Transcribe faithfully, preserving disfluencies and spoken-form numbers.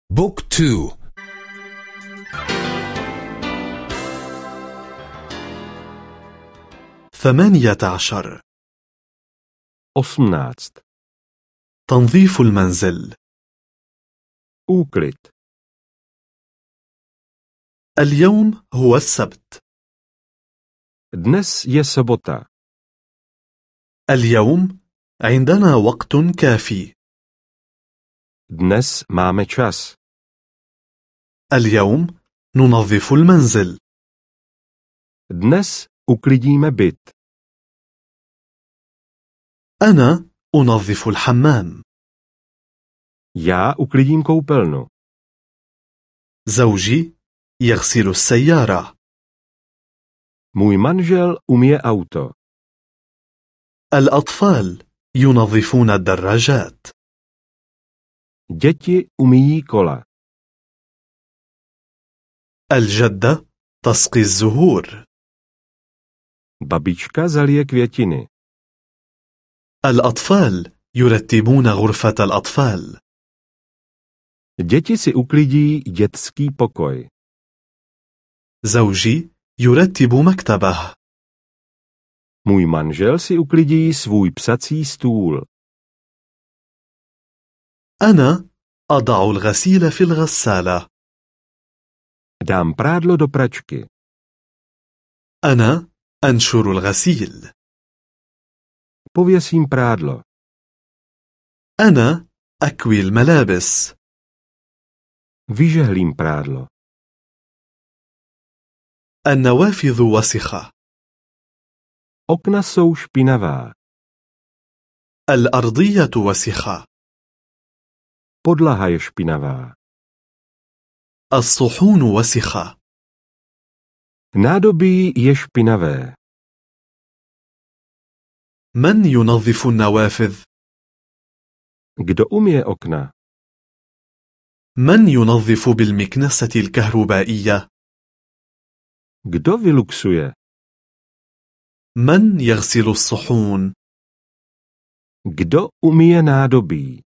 بوك تو. ثمانية عشر. osmnáct. تنظيف المنزل. Úklid. اليوم هو السبت. Dnes je sobota. اليوم عندنا وقت كافي. Dnes máme čas. اليوم ننظف المنزل. Dnes uklidíme byt. أنا أنظف الحمام. Já uklidím koupelnu. زوجي يغسل السيارة. Můj manžel umije auto. الأطفال ينظفون الدراجات. Děti umíjí kola. الجدة تسقي الزهور. Babička zalije květiny. الأطفال يرتبون غرفة الأطفال. Děti si uklidí dětský pokoj. زوجي يرتب مكتبه. Můj manžel si uklidí svůj psací stůl. أنا أضع الغسيل في الغسالة. Dám prádlo do pračky. أنا أنشر الغسيل. Pověsím prádlo. أنا أكوي الملابس. Vyžehlím prádlo. النوافذ وسخة. Okna jsou špinavá. الأرضية وسخة. Podlaha je špinavá. الصحون وسخة. Nádobí je špinavé. من ينظف النوافذ؟ Kdo umije okna? من ينظف بالمكنسة الكهربائية؟ Kdo vyluxuje? من يغسل الصحون؟ Kdo umije nádobí?